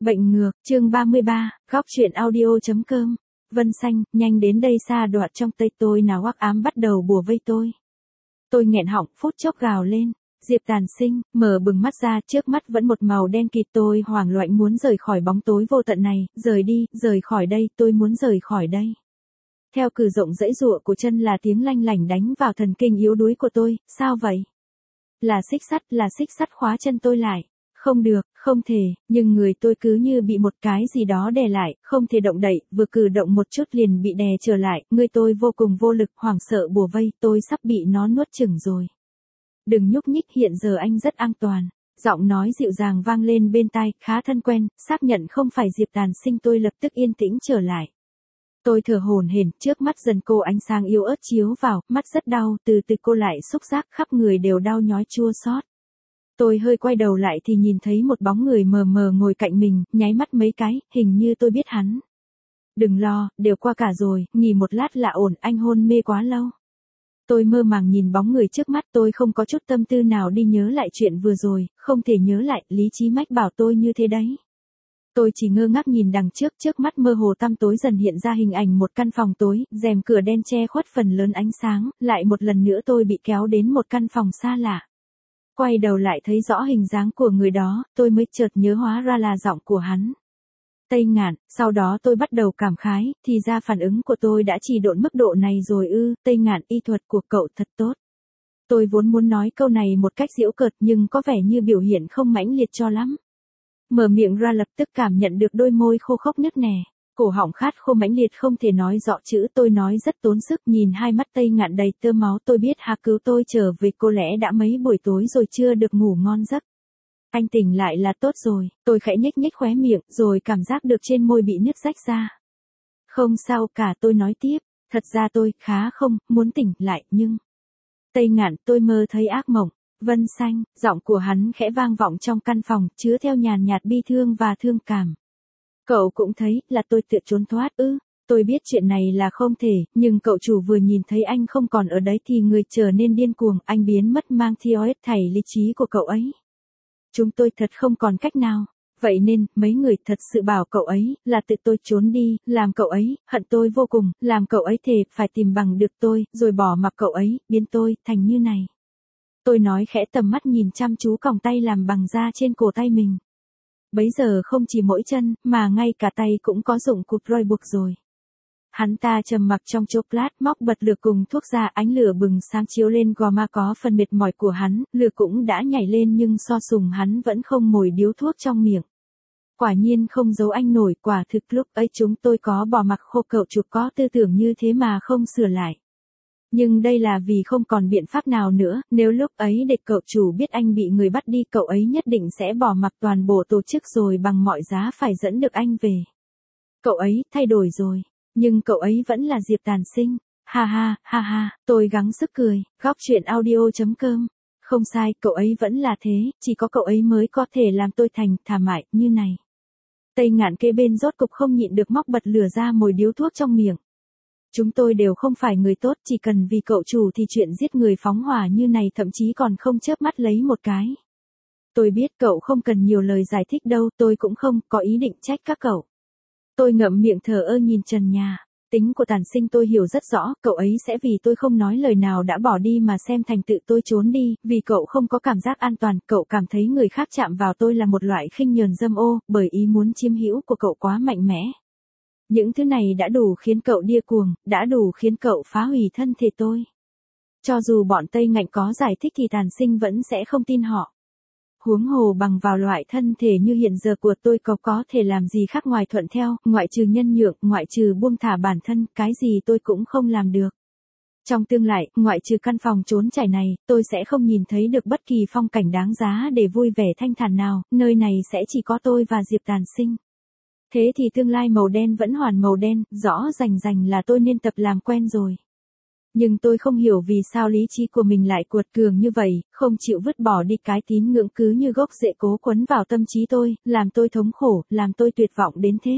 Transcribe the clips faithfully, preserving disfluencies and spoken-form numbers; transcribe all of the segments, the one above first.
Bệnh ngược, chương ba mươi ba, góc truyện audio.com. Vân xanh, nhanh đến đây xa đoạn trong tay tôi nào hắc ám bắt đầu bùa vây tôi. Tôi nghẹn họng, phút chốc gào lên. Diệp Tàn Sinh, mở bừng mắt ra, trước mắt vẫn một màu đen kịt, tôi hoảng loạn muốn rời khỏi bóng tối vô tận này, rời đi, rời khỏi đây, tôi muốn rời khỏi đây. Theo cử rộng dãy giụa của chân là tiếng lanh lảnh đánh vào thần kinh yếu đuối của tôi, sao vậy? Là xích sắt, là xích sắt khóa chân tôi lại. Không được, không thể, nhưng người tôi cứ như bị một cái gì đó đè lại, không thể động đậy, vừa cử động một chút liền bị đè trở lại, người tôi vô cùng vô lực, hoảng sợ bùa vây, tôi sắp bị nó nuốt chửng rồi. Đừng nhúc nhích, hiện giờ anh rất an toàn. Giọng nói dịu dàng vang lên bên tai, khá thân quen, xác nhận không phải Diệp Tàn Sinh, tôi lập tức yên tĩnh trở lại. Tôi thở hổn hển, trước mắt dần cô ánh sáng yếu ớt chiếu vào, mắt rất đau, từ từ cô lại xúc giác, khắp người đều đau nhói chua xót. Tôi hơi quay đầu lại thì nhìn thấy một bóng người mờ mờ ngồi cạnh mình, nháy mắt mấy cái, hình như tôi biết hắn. Đừng lo, đều qua cả rồi, nghỉ một lát là ổn, anh hôn mê quá lâu. Tôi mơ màng nhìn bóng người trước mắt, tôi không có chút tâm tư nào đi nhớ lại chuyện vừa rồi, không thể nhớ lại, lý trí mách bảo tôi như thế đấy. Tôi chỉ ngơ ngác nhìn đằng trước, trước mắt mơ hồ tăm tối dần hiện ra hình ảnh một căn phòng tối, rèm cửa đen che khuất phần lớn ánh sáng, lại một lần nữa tôi bị kéo đến một căn phòng xa lạ. Quay đầu lại thấy rõ hình dáng của người đó, tôi mới chợt nhớ hóa ra là giọng của hắn. Tây Ngạn, sau đó tôi bắt đầu cảm khái, thì ra phản ứng của tôi đã chỉ độn mức độ này rồi ư, Tây Ngạn, y thuật của cậu thật tốt. Tôi vốn muốn nói câu này một cách giễu cợt nhưng có vẻ như biểu hiện không mãnh liệt cho lắm. Mở miệng ra lập tức cảm nhận được đôi môi khô khốc nứt nẻ. Cổ họng khát khô mãnh liệt không thể nói rõ chữ, tôi nói rất tốn sức, nhìn hai mắt Tây Ngạn đầy tơ máu, tôi biết Hà cứu tôi trở về, có lẽ đã mấy buổi tối rồi chưa được ngủ ngon giấc. Anh tỉnh lại là tốt rồi, tôi khẽ nhếch nhếch khóe miệng, rồi cảm giác được trên môi bị nứt rách ra. Không sao cả, tôi nói tiếp, thật ra tôi khá không muốn tỉnh lại, nhưng... Tây Ngạn, tôi mơ thấy ác mộng. Vân xanh, giọng của hắn khẽ vang vọng trong căn phòng, chứa theo nhàn nhạt bi thương và thương cảm. Cậu cũng thấy, là tôi tự trốn thoát ư, tôi biết chuyện này là không thể, nhưng cậu chủ vừa nhìn thấy anh không còn ở đấy thì người trở nên điên cuồng, anh biến mất mang theo hết thảy lý trí của cậu ấy. Chúng tôi thật không còn cách nào, vậy nên, mấy người thật sự bảo cậu ấy, là tự tôi trốn đi, làm cậu ấy, hận tôi vô cùng, làm cậu ấy thề, phải tìm bằng được tôi, rồi bỏ mặc cậu ấy, biến tôi, thành như này. Tôi nói khẽ, tầm mắt nhìn chăm chú còng tay làm bằng da trên cổ tay mình. Bấy giờ không chỉ mỗi chân, mà ngay cả tay cũng có dụng cụ roi buộc rồi. Hắn ta trầm mặc trong chốc lát, móc bật lửa cùng thuốc ra, ánh lửa bừng sáng chiếu lên gò má có phần mệt mỏi của hắn, lửa cũng đã nhảy lên nhưng so sùng hắn vẫn không mồi điếu thuốc trong miệng. Quả nhiên không giấu anh nổi, quả thực lúc ấy chúng tôi có bỏ mặc khô, cậu chủ có tư tưởng như thế mà không sửa lại. Nhưng đây là vì không còn biện pháp nào nữa, nếu lúc ấy để cậu chủ biết anh bị người bắt đi, cậu ấy nhất định sẽ bỏ mặc toàn bộ tổ chức rồi bằng mọi giá phải dẫn được anh về. Cậu ấy thay đổi rồi, nhưng cậu ấy vẫn là Diệp Tàn Sinh. Ha ha, ha ha, tôi gắng sức cười, góc truyện audio.com. Không sai, cậu ấy vẫn là thế, chỉ có cậu ấy mới có thể làm tôi thành thảm hại như này. Tây Ngạn kế bên rốt cục không nhịn được móc bật lửa ra mồi điếu thuốc trong miệng. Chúng tôi đều không phải người tốt, chỉ cần vì cậu chủ thì chuyện giết người phóng hỏa như này thậm chí còn không chớp mắt lấy một cái. Tôi biết cậu không cần nhiều lời giải thích đâu, tôi cũng không có ý định trách các cậu. Tôi ngậm miệng thờ ơ nhìn trần nhà. Tính của Tàn Sinh tôi hiểu rất rõ, cậu ấy sẽ vì tôi không nói lời nào đã bỏ đi mà xem thành tự tôi trốn đi, vì cậu không có cảm giác an toàn, cậu cảm thấy người khác chạm vào tôi là một loại khinh nhờn dâm ô, bởi ý muốn chiếm hữu của cậu quá mạnh mẽ. Những thứ này đã đủ khiến cậu điên cuồng, đã đủ khiến cậu phá hủy thân thể tôi. Cho dù bọn Tây Ngạnh có giải thích thì Tàn Sinh vẫn sẽ không tin họ. Huống hồ bằng vào loại thân thể như hiện giờ của tôi có có thể làm gì khác ngoài thuận theo, ngoại trừ nhân nhượng, ngoại trừ buông thả bản thân, cái gì tôi cũng không làm được. Trong tương lai, ngoại trừ căn phòng trốn chảy này, tôi sẽ không nhìn thấy được bất kỳ phong cảnh đáng giá để vui vẻ thanh thản nào, nơi này sẽ chỉ có tôi và Diệp Tàn Sinh. Thế thì tương lai màu đen vẫn hoàn màu đen, rõ rành rành là tôi nên tập làm quen rồi. Nhưng tôi không hiểu vì sao lý trí của mình lại cuột cường như vậy, không chịu vứt bỏ đi cái tín ngưỡng cứ như gốc rễ cố quấn vào tâm trí tôi, làm tôi thống khổ, làm tôi tuyệt vọng đến thế.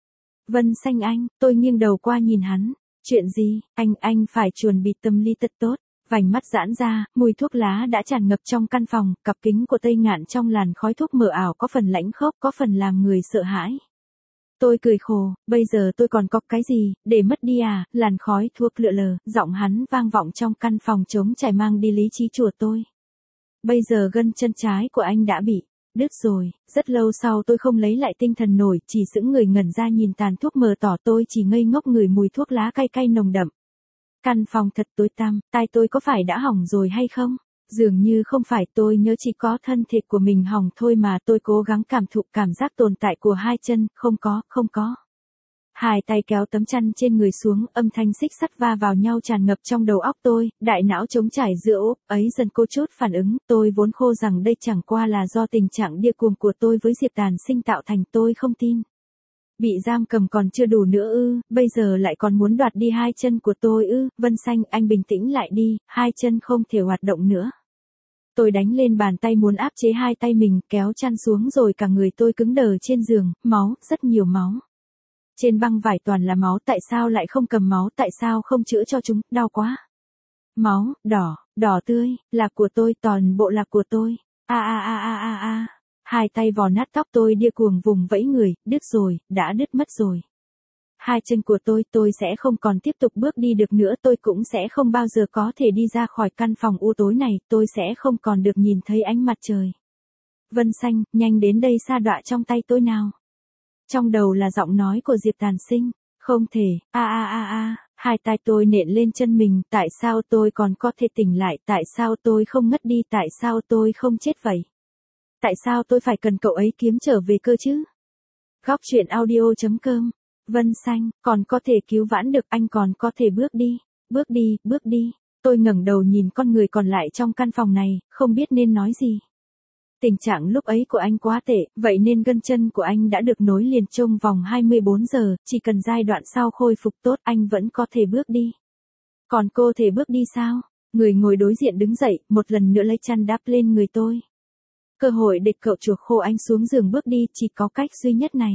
Vân xanh anh, tôi nghiêng đầu qua nhìn hắn. Chuyện gì, anh, anh phải chuẩn bị tâm lý thật tốt. Vành mắt giãn ra, mùi thuốc lá đã tràn ngập trong căn phòng, cặp kính của Tây Ngạn trong làn khói thuốc mờ ảo có phần lãnh khốc, có phần làm người sợ hãi. Tôi cười khổ, bây giờ tôi còn có cái gì, để mất đi à, làn khói thuốc lượn lờ, giọng hắn vang vọng trong căn phòng trống trải mang đi lý trí chùa tôi. Bây giờ gân chân trái của anh đã bị đứt rồi, rất lâu sau tôi không lấy lại tinh thần nổi, chỉ sững người ngẩn ra nhìn tàn thuốc mờ tỏ tôi chỉ ngây ngốc ngửi mùi thuốc lá cay cay nồng đậm. Căn phòng thật tối tăm, tai tôi có phải đã hỏng rồi hay không? Dường như không phải, tôi nhớ chỉ có thân thể của mình hỏng thôi mà. Tôi cố gắng cảm thụ cảm giác tồn tại của hai chân, không có, không có. Hai tay kéo tấm chăn trên người xuống, âm thanh xích sắt va vào nhau tràn ngập trong đầu óc tôi, đại não trống trải giữa ốp ấy dần cô chút phản ứng. Tôi vốn khô rằng đây chẳng qua là do tình trạng điên cuồng của tôi với Diệp Tàn Sinh tạo thành, tôi không tin. Bị giam cầm còn chưa đủ nữa ư, bây giờ lại còn muốn đoạt đi hai chân của tôi ư? Vân Xanh, anh bình tĩnh lại đi, hai chân không thể hoạt động nữa. Tôi đánh lên bàn tay muốn áp chế hai tay mình, kéo chăn xuống rồi cả người tôi cứng đờ trên giường, máu, rất nhiều máu. Trên băng vải toàn là máu, tại sao lại không cầm máu, tại sao không chữa cho chúng, đau quá. Máu, đỏ, đỏ tươi, là của tôi, toàn bộ là của tôi. A a a a a a. Hai tay vò nát tóc tôi điên cuồng vùng vẫy người, đứt rồi, đã đứt mất rồi. Hai chân của tôi, tôi sẽ không còn tiếp tục bước đi được nữa, tôi cũng sẽ không bao giờ có thể đi ra khỏi căn phòng u tối này, tôi sẽ không còn được nhìn thấy ánh mặt trời. Vân Xanh, nhanh đến đây sa đọa trong tay tôi nào. Trong đầu là giọng nói của Diệp Tàn Sinh, không thể, a a a a, hai tay tôi nện lên chân mình, tại sao tôi còn có thể tỉnh lại, tại sao tôi không ngất đi, tại sao tôi không chết vậy? Tại sao tôi phải cần cậu ấy kiếm trở về cơ chứ? Góc truyện audio chấm com. Vân Xanh, còn có thể cứu vãn được, anh còn có thể bước đi, bước đi, bước đi. Tôi ngẩng đầu nhìn con người còn lại trong căn phòng này, không biết nên nói gì. Tình trạng lúc ấy của anh quá tệ, vậy nên gân chân của anh đã được nối liền trong vòng hai mươi bốn giờ, chỉ cần giai đoạn sau khôi phục tốt anh vẫn có thể bước đi. Còn cô thể bước đi sao? Người ngồi đối diện đứng dậy, một lần nữa lấy chăn đắp lên người tôi. Cơ hội để cậu chuộc khô anh xuống giường bước đi, chỉ có cách duy nhất này.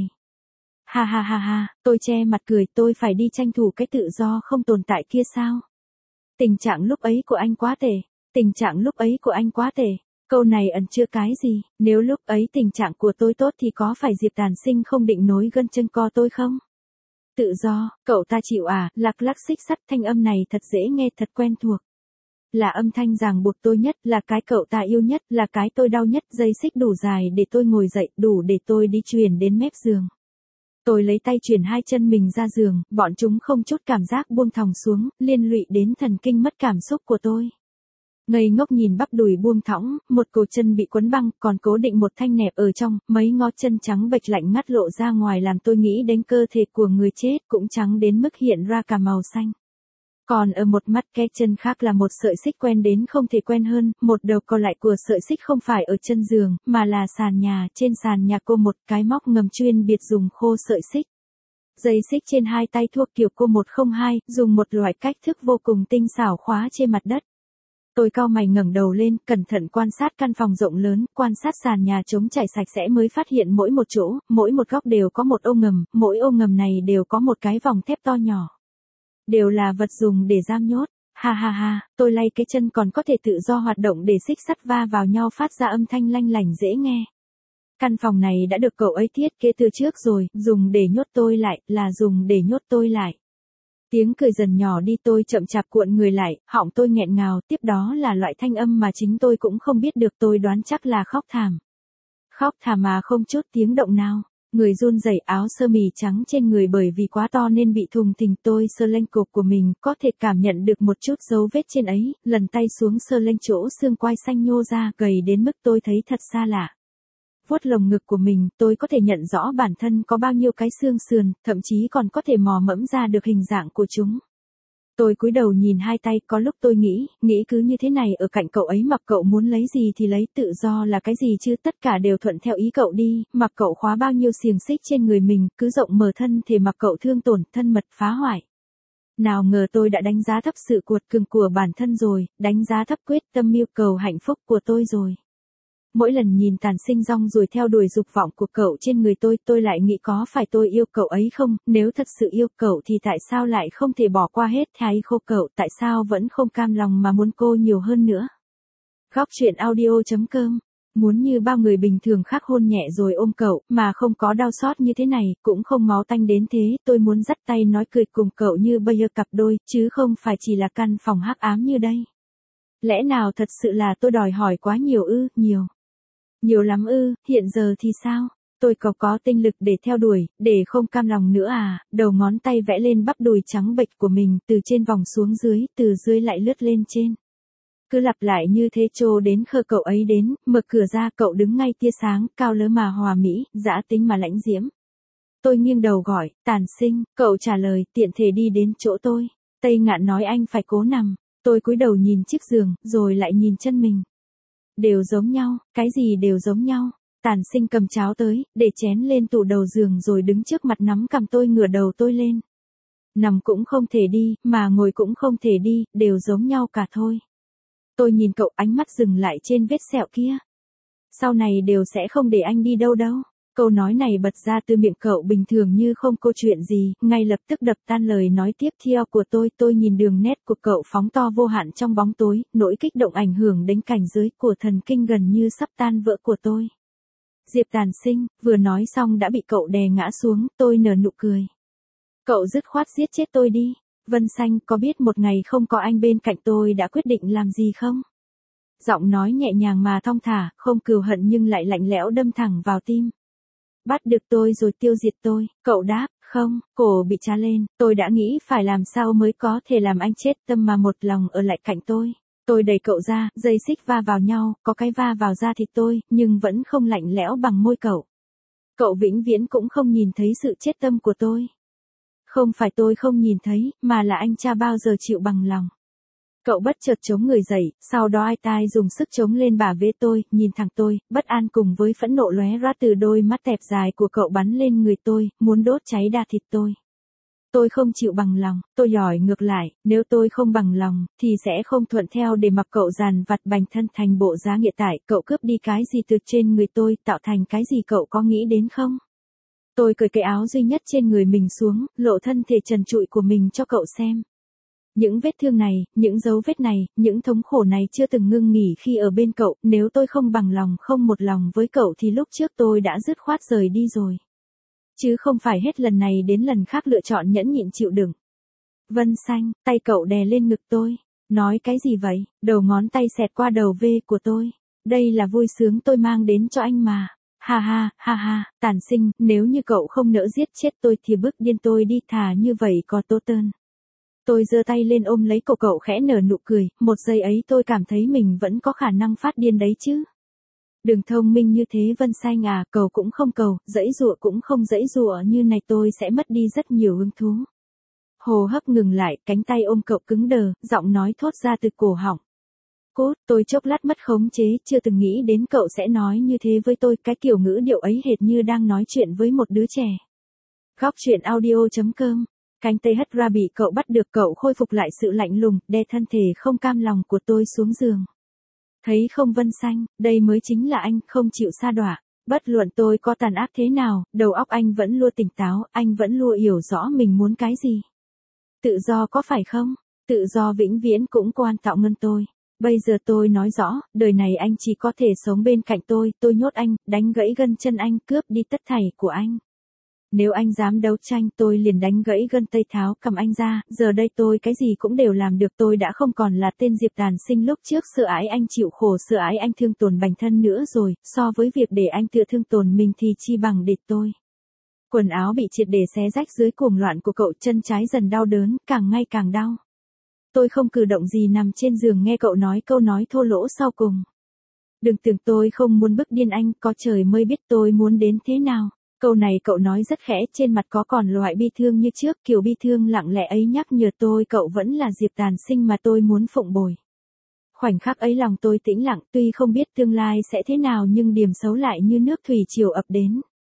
Ha ha ha ha, tôi che mặt cười, tôi phải đi tranh thủ cái tự do không tồn tại kia sao? Tình trạng lúc ấy của anh quá tệ, tình trạng lúc ấy của anh quá tệ. Câu này ẩn chứa cái gì, nếu lúc ấy tình trạng của tôi tốt thì có phải Diệp Tàn Sinh không định nối gân chân co tôi không? Tự do, cậu ta chịu à, lắc lắc xích sắt, thanh âm này thật dễ nghe, thật quen thuộc. Là âm thanh ràng buộc tôi nhất, là cái cậu ta yêu nhất, là cái tôi đau nhất, dây xích đủ dài để tôi ngồi dậy, đủ để tôi đi truyền đến mép giường. Tôi lấy tay chuyển hai chân mình ra giường, bọn chúng không chút cảm giác buông thòng xuống, liên lụy đến thần kinh mất cảm xúc của tôi. Ngây ngốc nhìn bắp đùi buông thõng, một cổ chân bị quấn băng, còn cố định một thanh nẹp ở trong, mấy ngó chân trắng bệch lạnh ngắt lộ ra ngoài làm tôi nghĩ đến cơ thể của người chết, cũng trắng đến mức hiện ra cả màu xanh. Còn ở một mắt cái chân khác là một sợi xích quen đến không thể quen hơn, một đầu còn lại của sợi xích không phải ở chân giường, mà là sàn nhà, trên sàn nhà cô một cái móc ngầm chuyên biệt dùng khô sợi xích. Dây xích trên hai tay thuộc kiểu cô một không hai, dùng một loại cách thức vô cùng tinh xảo khóa trên mặt đất. Tôi cau mày ngẩng đầu lên, cẩn thận quan sát căn phòng rộng lớn, quan sát sàn nhà trống trải sạch sẽ mới phát hiện mỗi một chỗ, mỗi một góc đều có một ô ngầm, mỗi ô ngầm này đều có một cái vòng thép to nhỏ. Đều là vật dùng để giam nhốt. Ha ha ha, tôi lay cái chân còn có thể tự do hoạt động để xích sắt va vào nhau phát ra âm thanh lanh lảnh dễ nghe. Căn phòng này đã được cậu ấy thiết kế từ trước rồi, dùng để nhốt tôi lại, là dùng để nhốt tôi lại. Tiếng cười dần nhỏ đi, tôi chậm chạp cuộn người lại, họng tôi nghẹn ngào, tiếp đó là loại thanh âm mà chính tôi cũng không biết được, tôi đoán chắc là khóc thảm. Khóc thảm mà không chút tiếng động nào. Người run rẩy, áo sơ mi trắng trên người bởi vì quá to nên bị thùng thình, tôi sờ lên cổ của mình, có thể cảm nhận được một chút dấu vết trên ấy, lần tay xuống sờ lên chỗ xương quai xanh nhô ra, gầy đến mức tôi thấy thật xa lạ. Vuốt lồng ngực của mình, tôi có thể nhận rõ bản thân có bao nhiêu cái xương sườn, thậm chí còn có thể mò mẫm ra được hình dạng của chúng. Tôi cúi đầu nhìn hai tay, có lúc tôi nghĩ, nghĩ cứ như thế này ở cạnh cậu ấy, mặc cậu muốn lấy gì thì lấy, tự do là cái gì chứ, tất cả đều thuận theo ý cậu đi, mặc cậu khóa bao nhiêu xiềng xích trên người mình, cứ rộng mở thân thể mặc cậu thương tổn, thân mật phá hoại. Nào ngờ tôi đã đánh giá thấp sự cuột cường của bản thân rồi, đánh giá thấp quyết tâm mưu cầu hạnh phúc của tôi rồi. Mỗi lần nhìn Tàn Sinh rong ruổi theo đuổi dục vọng của cậu trên người tôi, tôi lại nghĩ có phải tôi yêu cậu ấy không, nếu thật sự yêu cậu thì tại sao lại không thể bỏ qua hết thái khô cậu, tại sao vẫn không cam lòng mà muốn cô nhiều hơn nữa. Góc truyện audio chấm com. Muốn như bao người bình thường khác hôn nhẹ rồi ôm cậu, mà không có đau xót như thế này, cũng không máu tanh đến thế, tôi muốn dắt tay nói cười cùng cậu như bây giờ cặp đôi, chứ không phải chỉ là căn phòng hắc ám như đây. Lẽ nào thật sự là tôi đòi hỏi quá nhiều ư, nhiều. Nhiều lắm ư, hiện giờ thì sao? Tôi có có tinh lực để theo đuổi, để không cam lòng nữa à, đầu ngón tay vẽ lên bắp đùi trắng bệch của mình, từ trên vòng xuống dưới, từ dưới lại lướt lên trên. Cứ lặp lại như thế cho đến khơ cậu ấy đến, mở cửa ra cậu đứng ngay tia sáng, cao lớn mà hòa mỹ, dã tính mà lãnh diễm. Tôi nghiêng đầu gọi, Tàn Sinh, cậu trả lời, tiện thể đi đến chỗ tôi. Tây Ngạn nói anh phải cố nằm, tôi cúi đầu nhìn chiếc giường, rồi lại nhìn chân mình. Đều giống nhau, cái gì đều giống nhau. Tàn Sinh cầm cháo tới, để chén lên tủ đầu giường rồi đứng trước mặt nắm cằm tôi ngửa đầu tôi lên. Nằm cũng không thể đi, mà ngồi cũng không thể đi, đều giống nhau cả thôi. Tôi nhìn cậu, ánh mắt dừng lại trên vết sẹo kia. Sau này đều sẽ không để anh đi đâu đâu. Câu nói này bật ra từ miệng cậu bình thường như không câu chuyện gì, ngay lập tức đập tan lời nói tiếp theo của tôi. Tôi nhìn đường nét của cậu phóng to vô hạn trong bóng tối, nỗi kích động ảnh hưởng đến cảnh giới của thần kinh gần như sắp tan vỡ của tôi. Diệp Tàn Sinh, vừa nói xong đã bị cậu đè ngã xuống, tôi nở nụ cười. Cậu dứt khoát giết chết tôi đi. Vân Xanh, có biết một ngày không có anh bên cạnh tôi đã quyết định làm gì không? Giọng nói nhẹ nhàng mà thong thả, không cừu hận nhưng lại lạnh lẽo đâm thẳng vào tim. Bắt được tôi rồi tiêu diệt tôi, cậu đáp, không, cổ bị trá lên, tôi đã nghĩ phải làm sao mới có thể làm anh chết tâm mà một lòng ở lại cạnh tôi. Tôi đẩy cậu ra, dây xích va vào nhau, có cái va vào da thịt tôi, nhưng vẫn không lạnh lẽo bằng môi cậu. Cậu vĩnh viễn cũng không nhìn thấy sự chết tâm của tôi. Không phải tôi không nhìn thấy, mà là anh cha bao giờ chịu bằng lòng. Cậu bất chợt chống người dậy, sau đó ai tai dùng sức chống lên bả vế tôi, nhìn thẳng tôi, bất an cùng với phẫn nộ lóe ra từ đôi mắt tẹp dài của cậu bắn lên người tôi, muốn đốt cháy đa thịt tôi. Tôi không chịu bằng lòng, tôi hỏi ngược lại, nếu tôi không bằng lòng, thì sẽ không thuận theo để mặc cậu dàn vặt bành thân thành bộ giá nghiệt tải, cậu cướp đi cái gì từ trên người tôi, tạo thành cái gì cậu có nghĩ đến không? Tôi cởi cái áo duy nhất trên người mình xuống, lộ thân thể trần trụi của mình cho cậu xem. Những vết thương này, những dấu vết này, những thống khổ này chưa từng ngưng nghỉ khi ở bên cậu, nếu tôi không bằng lòng không một lòng với cậu thì lúc trước tôi đã dứt khoát rời đi rồi. Chứ không phải hết lần này đến lần khác lựa chọn nhẫn nhịn chịu đựng. Vân Xanh, tay cậu đè lên ngực tôi. Nói cái gì vậy? Đầu ngón tay xẹt qua đầu vê của tôi. Đây là vui sướng tôi mang đến cho anh mà. Ha ha, ha ha, Tàn Sinh, nếu như cậu không nỡ giết chết tôi thì bức điên tôi đi, thà như vậy có tốt hơn. Tôi giơ tay lên ôm lấy cậu, cậu khẽ nở nụ cười, một giây ấy tôi cảm thấy mình vẫn có khả năng phát điên đấy chứ. Đừng thông minh như thế Vân Xanh à, cầu cũng không cầu, dãy dụa cũng không dãy dụa như này tôi sẽ mất đi rất nhiều hứng thú. Hô hấp ngừng lại, cánh tay ôm cậu cứng đờ, giọng nói thốt ra từ cổ họng. Cốt, tôi chốc lát mất khống chế, chưa từng nghĩ đến cậu sẽ nói như thế với tôi, cái kiểu ngữ điệu ấy hệt như đang nói chuyện với một đứa trẻ. Góc truyện audio chấm com. Cánh tay hất ra bị cậu bắt được, cậu khôi phục lại sự lạnh lùng, đè thân thể không cam lòng của tôi xuống giường. Thấy không Vân Xanh, đây mới chính là anh, không chịu sa đọa. Bất luận tôi có tàn ác thế nào, đầu óc anh vẫn luôn tỉnh táo, anh vẫn luôn hiểu rõ mình muốn cái gì. Tự do có phải không? Tự do vĩnh viễn cũng quan trọng hơn tôi. Bây giờ tôi nói rõ, đời này anh chỉ có thể sống bên cạnh tôi, tôi nhốt anh, đánh gãy gân chân anh, cướp đi tất thảy của anh. Nếu anh dám đấu tranh tôi liền đánh gãy gân tay tháo cầm anh ra, giờ đây tôi cái gì cũng đều làm được, tôi đã không còn là tên Diệp Tàn Sinh lúc trước sợ ái anh chịu khổ, sợ ái anh thương tổn bản thân nữa rồi, so với việc để anh tự thương tổn mình thì chi bằng để tôi. Quần áo bị triệt để xé rách dưới cuồng loạn của cậu, chân trái dần đau đớn, càng ngày càng đau. Tôi không cử động gì nằm trên giường nghe cậu nói câu nói thô lỗ sau cùng. Đừng tưởng tôi không muốn bức điên anh, có trời mới biết tôi muốn đến thế nào. Câu này cậu nói rất khẽ, trên mặt có còn loại bi thương như trước, kiểu bi thương lặng lẽ ấy nhắc nhở tôi cậu vẫn là Diệp Tàn Sinh mà tôi muốn phụng bồi. Khoảnh khắc ấy lòng tôi tĩnh lặng, tuy không biết tương lai sẽ thế nào nhưng điểm xấu lại như nước thủy triều ập đến.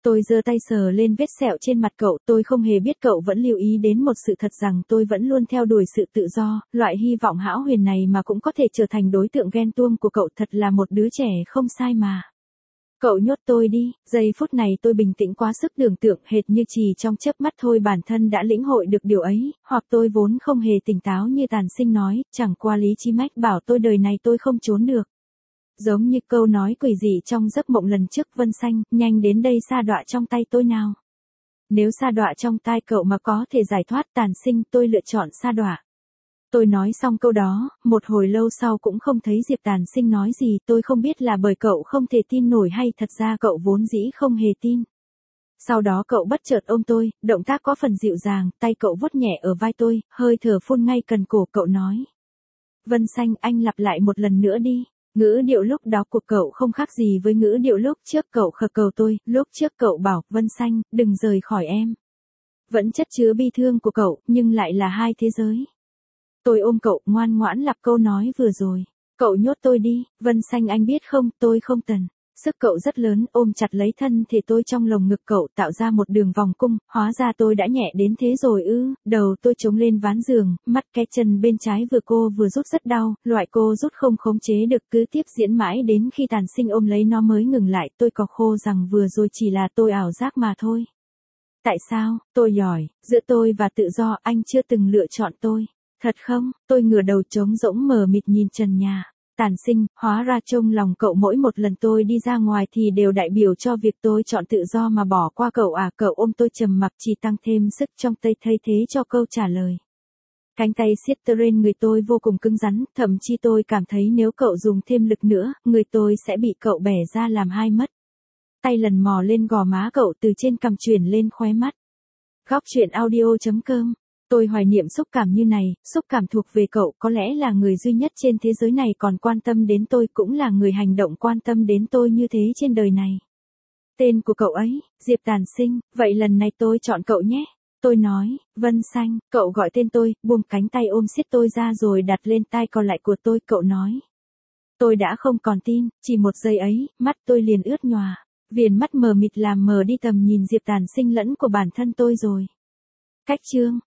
Tôi giơ tay sờ lên vết sẹo trên mặt cậu, tôi không hề biết cậu vẫn lưu ý đến một sự thật rằng tôi vẫn luôn theo đuổi sự tự do, loại hy vọng hão huyền này mà cũng có thể trở thành đối tượng ghen tuông của cậu, thật là một đứa trẻ không sai mà. Cậu nhốt tôi đi, giây phút này tôi bình tĩnh quá sức tưởng tượng, hệt như chỉ trong chớp mắt thôi bản thân đã lĩnh hội được điều ấy, hoặc tôi vốn không hề tỉnh táo như Tàn Sinh nói, chẳng qua lý trí mách bảo tôi đời này tôi không trốn được. Giống như câu nói quỷ dị trong giấc mộng lần trước, Vân Xanh, nhanh đến đây sa đọa trong tay tôi nào. Nếu sa đọa trong tay cậu mà có thể giải thoát Tàn Sinh, tôi lựa chọn sa đọa. Tôi nói xong câu đó, một hồi lâu sau cũng không thấy Diệp Tàn Sinh nói gì, tôi không biết là bởi cậu không thể tin nổi hay thật ra cậu vốn dĩ không hề tin. Sau đó cậu bất chợt ôm tôi, động tác có phần dịu dàng, tay cậu vuốt nhẹ ở vai tôi, hơi thở phun ngay cần cổ, cậu nói. Vân Xanh, anh lặp lại một lần nữa đi. Ngữ điệu lúc đó của cậu không khác gì với ngữ điệu lúc trước cậu khờ cầu tôi, lúc trước cậu bảo, Vân Xanh, đừng rời khỏi em. Vẫn chất chứa bi thương của cậu, nhưng lại là hai thế giới. Tôi ôm cậu, ngoan ngoãn lặp câu nói vừa rồi. Cậu nhốt tôi đi, Vân Xanh, anh biết không, tôi không tần. Sức cậu rất lớn, ôm chặt lấy thân thể tôi trong lồng ngực cậu, tạo ra một đường vòng cung, hóa ra tôi đã nhẹ đến thế rồi ư. Đầu tôi chống lên ván giường, mắt cái chân bên trái vừa cô vừa rút rất đau, loại cô rút không khống chế được cứ tiếp diễn mãi đến khi Tàn Sinh ôm lấy nó mới ngừng lại. Tôi có khô rằng vừa rồi chỉ là tôi ảo giác mà thôi. Tại sao, tôi hỏi, giữa tôi và tự do anh chưa từng lựa chọn tôi. Thật không? Tôi ngửa đầu trống rỗng mờ mịt nhìn trần nhà. Tàn Sinh, hóa ra trong lòng cậu mỗi một lần tôi đi ra ngoài thì đều đại biểu cho việc tôi chọn tự do mà bỏ qua cậu à. Cậu ôm tôi trầm mặc, chỉ tăng thêm sức trong tay thay thế cho câu trả lời. Cánh tay siết trên người tôi vô cùng cứng rắn, thậm chí tôi cảm thấy nếu cậu dùng thêm lực nữa, người tôi sẽ bị cậu bẻ ra làm hai mất. Tay lần mò lên gò má cậu, từ trên cằm chuyển lên khóe mắt. Góc truyện audio chấm com. Tôi hoài niệm xúc cảm như này, xúc cảm thuộc về cậu, có lẽ là người duy nhất trên thế giới này còn quan tâm đến tôi, cũng là người hành động quan tâm đến tôi như thế trên đời này. Tên của cậu ấy, Diệp Tàn Sinh, vậy lần này tôi chọn cậu nhé. Tôi nói, Vân Xanh, cậu gọi tên tôi, buông cánh tay ôm siết tôi ra rồi đặt lên tai còn lại của tôi, cậu nói. Tôi đã không còn tin, chỉ một giây ấy, mắt tôi liền ướt nhòa, viền mắt mờ mịt làm mờ đi tầm nhìn Diệp Tàn Sinh lẫn của bản thân tôi rồi. Cách chương